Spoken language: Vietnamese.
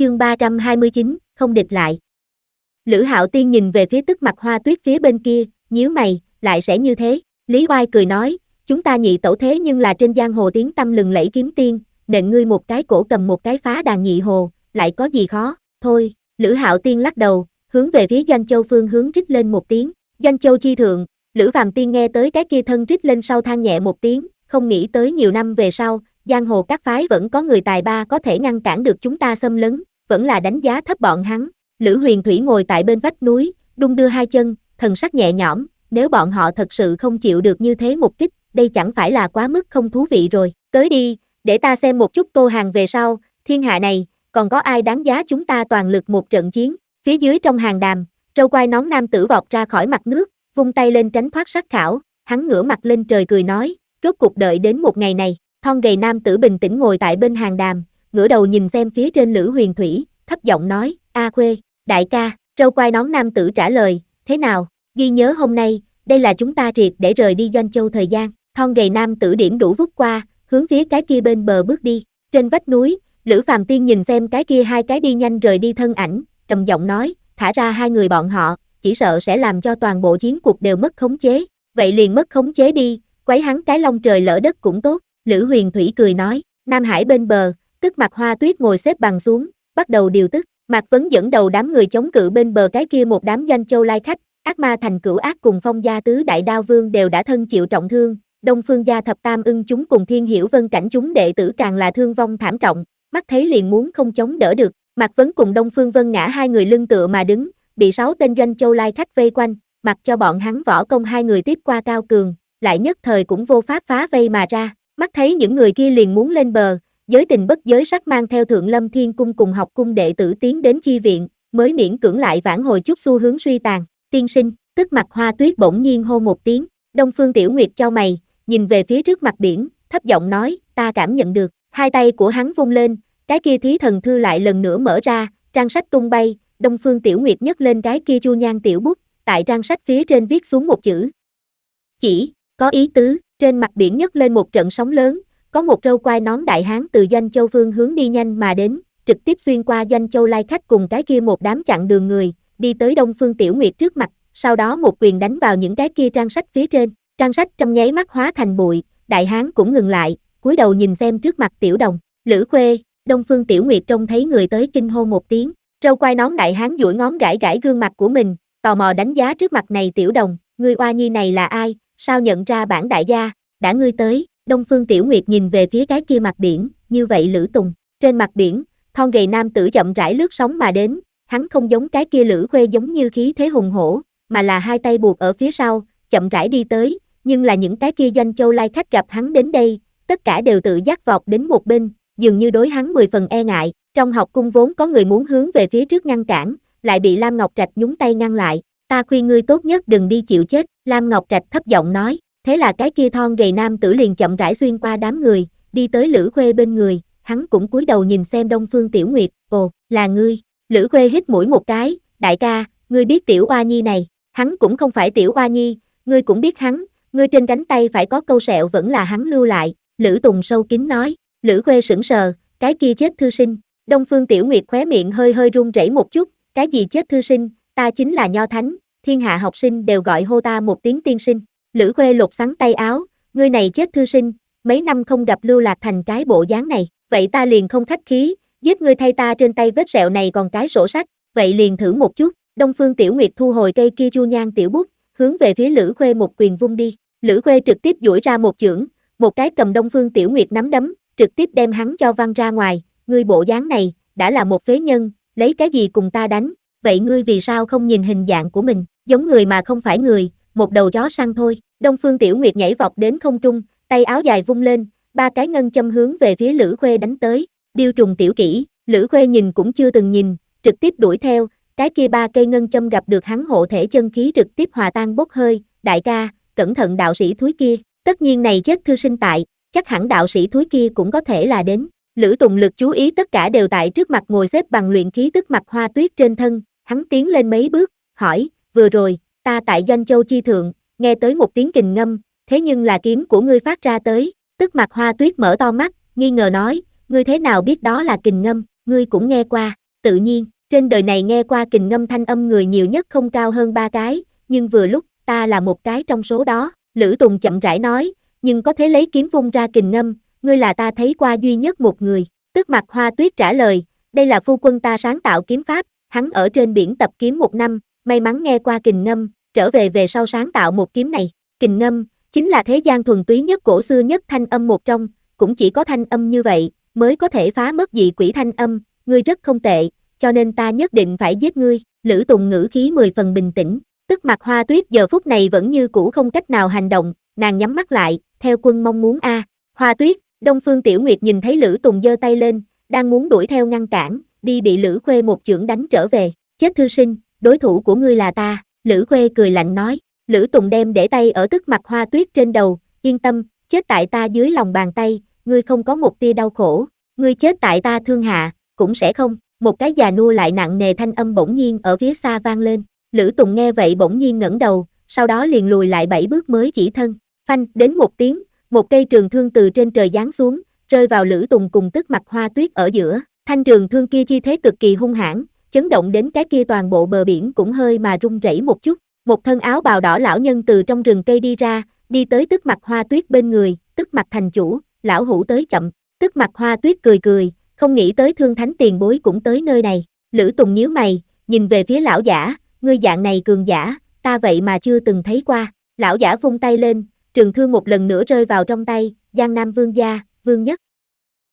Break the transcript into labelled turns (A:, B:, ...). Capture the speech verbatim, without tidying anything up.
A: Chương ba trăm hai mươi chín, không địch lại. Lữ Hạo Tiên nhìn về phía Tức Mặc Hoa Tuyết phía bên kia, nhíu mày, lại sẽ như thế. Lý Oai cười nói, chúng ta nhị tẩu thế nhưng là trên giang hồ tiếng tăm lừng lẫy kiếm tiên, nện ngươi một cái cổ cầm một cái phá đàn nhị hồ, lại có gì khó, thôi. Lữ Hạo Tiên lắc đầu, hướng về phía Doanh Châu phương hướng rít lên một tiếng. Doanh Châu chi thượng, Lữ Phàm Tiên nghe tới cái kia thân rít lên sau than nhẹ một tiếng, không nghĩ tới nhiều năm về sau, giang hồ các phái vẫn có người tài ba có thể ngăn cản được chúng ta xâm lấn, vẫn là đánh giá thấp bọn hắn. Lữ Huyền Thủy ngồi tại bên vách núi, đung đưa hai chân, thần sắc nhẹ nhõm, nếu bọn họ thật sự không chịu được như thế một kích, đây chẳng phải là quá mức không thú vị rồi. Tới đi, để ta xem một chút Tô Hàng về sau, thiên hạ này, còn có ai đáng giá chúng ta toàn lực một trận chiến. Phía dưới trong hàng đàm, râu quai nón nam tử vọt ra khỏi mặt nước, vung tay lên tránh thoát sát khảo, hắn ngửa mặt lên trời cười nói, rốt cuộc đợi đến một ngày này. Thon gầy nam tử bình tĩnh ngồi tại bên hàng đàm, ngửa đầu nhìn xem phía trên Lữ Huyền Thủy, thấp giọng nói, A Khuê, đại ca. Râu quai nón nam tử trả lời, thế nào, ghi nhớ hôm nay, đây là chúng ta triệt để rời đi Doanh Châu thời gian. Thon gầy nam tử điểm đủ vút qua, hướng phía cái kia bên bờ bước đi. Trên vách núi, Lữ Phàm Tiên nhìn xem cái kia hai cái đi nhanh rời đi thân ảnh, trầm giọng nói, thả ra hai người bọn họ, chỉ sợ sẽ làm cho toàn bộ chiến cuộc đều mất khống chế. Vậy liền mất khống chế đi, quấy hắn cái long trời lỡ đất cũng tốt. Lữ Huyền Thủy cười nói, Nam Hải bên bờ, Tức Mặc Hoa Tuyết ngồi xếp bằng xuống, bắt đầu điều tức. Mạc Vấn dẫn đầu đám người chống cự bên bờ cái kia một đám Doanh Châu lai khách, Ác Ma Thành Cửu Ác cùng Phong Gia Tứ Đại Đao Vương đều đã thân chịu trọng thương, Đông Phương Gia Thập Tam Ưng chúng cùng Thiên Hiểu Vân cảnh chúng đệ tử càng là thương vong thảm trọng, mắt thấy liền muốn không chống đỡ được. Mạc Vấn cùng Đông Phương Vân Ngã hai người lưng tựa mà đứng, bị sáu tên Doanh Châu lai khách vây quanh, mặc cho bọn hắn võ công hai người tiếp qua cao cường, lại nhất thời cũng vô pháp phá vây mà ra. Mắt thấy những người kia liền muốn lên bờ, Giới Tình bất giới sắc mang theo Thượng Lâm Thiên Cung cùng học cung đệ tử tiến đến chi viện, mới miễn cưỡng lại vãn hồi chút xu hướng suy tàn. Tiên sinh, Tức Mặc Hoa Tuyết bỗng nhiên hô một tiếng. Đông Phương Tiểu Nguyệt chau mày, nhìn về phía trước mặt biển, thấp giọng nói, ta cảm nhận được. Hai tay của hắn vung lên, cái kia thí thần thư lại lần nữa mở ra, trang sách tung bay. Đông Phương Tiểu Nguyệt nhấc lên cái kia chu nhan tiểu bút, tại trang sách phía trên viết xuống một chữ. Chỉ, có ý tứ. Trên mặt biển nhấc lên một trận sóng lớn, có một râu quai nón đại hán từ Doanh Châu phương hướng đi nhanh mà đến, trực tiếp xuyên qua Doanh Châu lai khách cùng cái kia một đám chặn đường người, đi tới Đông Phương Tiểu Nguyệt trước mặt, sau đó một quyền đánh vào những cái kia trang sách phía trên, trang sách trong nháy mắt hóa thành bụi, đại hán cũng ngừng lại, cúi đầu nhìn xem trước mặt Tiểu Đồng. Lữ Khuê. Đông Phương Tiểu Nguyệt trông thấy người tới kinh hô một tiếng, râu quai nón đại hán duỗi ngón gãi gãi gương mặt của mình, tò mò đánh giá trước mặt này Tiểu Đồng, ngươi oa nhi này là ai, sao nhận ra bản đại gia, đã ngươi tới. Đông Phương Tiểu Nguyệt nhìn về phía cái kia mặt biển, như vậy Lữ Tùng. Trên mặt biển, thon gầy nam tử chậm rãi lướt sóng mà đến, hắn không giống cái kia Lữ Khuê giống như khí thế hùng hổ, mà là hai tay buộc ở phía sau, chậm rãi đi tới, nhưng là những cái kia Doanh Châu lai khách gặp hắn đến đây, tất cả đều tự giác vọt đến một bên, dường như đối hắn mười phần e ngại. Trong học cung vốn có người muốn hướng về phía trước ngăn cản, lại bị Lam Ngọc Trạch nhúng tay ngăn lại, ta khuyên ngươi tốt nhất đừng đi chịu chết. Lam Ngọc Trạch thấp giọng nói. Thế là cái kia thon gầy nam tử liền chậm rãi xuyên qua đám người, đi tới Lữ Khuê bên người, hắn cũng cúi đầu nhìn xem Đông Phương Tiểu Nguyệt, ồ, là ngươi. Lữ Khuê hít mũi một cái, đại ca, ngươi biết Tiểu Oa Nhi này, hắn cũng không phải Tiểu Oa Nhi, ngươi cũng biết hắn, ngươi trên cánh tay phải có câu sẹo vẫn là hắn lưu lại. Lữ Tùng sâu kín nói. Lữ Khuê sững sờ, cái kia chết thư sinh. Đông Phương Tiểu Nguyệt khóe miệng hơi hơi run rẩy một chút, cái gì chết thư sinh, ta chính là Nho Thánh, thiên hạ học sinh đều gọi hô ta một tiếng tiên sinh. Lữ Khuê lột sắn tay áo, ngươi này chết thư sinh, mấy năm không gặp lưu lạc thành cái bộ dáng này, vậy ta liền không khách khí, giết ngươi thay ta trên tay vết sẹo này còn cái sổ sách, vậy liền thử một chút. Đông Phương Tiểu Nguyệt thu hồi cây kia chu nhan tiểu bút, hướng về phía Lữ Khuê một quyền vung đi. Lữ Khuê trực tiếp duỗi ra một chưởng, một cái cầm Đông Phương Tiểu Nguyệt nắm đấm, trực tiếp đem hắn cho văng ra ngoài, ngươi bộ dáng này, đã là một phế nhân, lấy cái gì cùng ta đánh, vậy ngươi vì sao không nhìn hình dạng của mình, giống người mà không phải người, một đầu chó săn thôi. Đông Phương Tiểu Nguyệt nhảy vọt đến không trung, tay áo dài vung lên, ba cái ngân châm hướng về phía Lữ Khuê đánh tới. Điêu trùng tiểu kỹ, Lữ Khuê nhìn cũng chưa từng nhìn, trực tiếp đuổi theo, cái kia ba cây ngân châm gặp được hắn hộ thể chân khí trực tiếp hòa tan bốc hơi. Đại ca, cẩn thận đạo sĩ thúi kia, tất nhiên này chết thư sinh tại, chắc hẳn đạo sĩ thúi kia cũng có thể là đến. Lữ Tùng lực chú ý tất cả đều tại trước mặt ngồi xếp bằng luyện khí Tức Mặc Hoa Tuyết trên thân, hắn tiến lên mấy bước, hỏi, vừa rồi, ta tại Doanh Châu chi thượng, nghe tới một tiếng kình ngâm, thế nhưng là kiếm của ngươi phát ra tới. Tức Mặc Hoa Tuyết mở to mắt, nghi ngờ nói, ngươi thế nào biết đó là kình ngâm, ngươi cũng nghe qua. tự nhiên, trên đời này nghe qua kình ngâm thanh âm người nhiều nhất không cao hơn ba cái, nhưng vừa lúc, ta là một cái trong số đó, Lữ Tùng chậm rãi nói, nhưng có thể lấy kiếm vung ra kình ngâm, ngươi là ta thấy qua duy nhất một người, Tức Mặc Hoa Tuyết trả lời, đây là phu quân ta sáng tạo kiếm pháp, hắn ở trên biển tập kiếm một năm, may mắn nghe qua kình ngâm, trở về về sau sáng tạo một kiếm này, kình ngâm, chính là thế gian thuần túy nhất cổ xưa nhất thanh âm một trong, cũng chỉ có thanh âm như vậy, mới có thể phá mất dị quỷ thanh âm, ngươi rất không tệ, cho nên ta nhất định phải giết ngươi, Lữ Tùng ngữ khí mười phần bình tĩnh, Tức Mặc Hoa Tuyết giờ phút này vẫn như cũ không cách nào hành động, nàng nhắm mắt lại, theo quân mong muốn a. À. Hoa Tuyết, Đông Phương Tiểu Nguyệt nhìn thấy Lữ Tùng giơ tay lên, đang muốn đuổi theo ngăn cản, đi bị Lữ Khuê một chưởng đánh trở về, chết thư sinh, đối thủ của ngươi là ta, Lữ Khuê cười lạnh nói, Lữ Tùng đem để tay ở Tức Mặc Hoa Tuyết trên đầu, yên tâm, chết tại ta dưới lòng bàn tay, ngươi không có một tia đau khổ, ngươi chết tại ta thương hạ, cũng sẽ không, một cái già nua lại nặng nề thanh âm bỗng nhiên ở phía xa vang lên, Lữ Tùng nghe vậy bỗng nhiên ngẩng đầu, sau đó liền lùi lại bảy bước mới chỉ thân, phanh, đến một tiếng, một cây trường thương từ trên trời giáng xuống, rơi vào Lữ Tùng cùng Tức Mặc Hoa Tuyết ở giữa, thanh trường thương kia chi thế cực kỳ hung hãn, chấn động đến cái kia toàn bộ bờ biển cũng hơi mà rung rẩy một chút, một thân áo bào đỏ lão nhân từ trong rừng cây đi ra, đi tới Tức Mặc Hoa Tuyết bên người, Tức Mặc thành chủ, lão hủ tới chậm, Tức Mặc Hoa Tuyết cười cười, không nghĩ tới Thương Thánh tiền bối cũng tới nơi này, Lữ Tùng nhíu mày, nhìn về phía lão giả, ngươi dạng này cường giả, ta vậy mà chưa từng thấy qua, lão giả vung tay lên, trường thương một lần nữa rơi vào trong tay, Giang Nam Vương gia, Vương Nhất,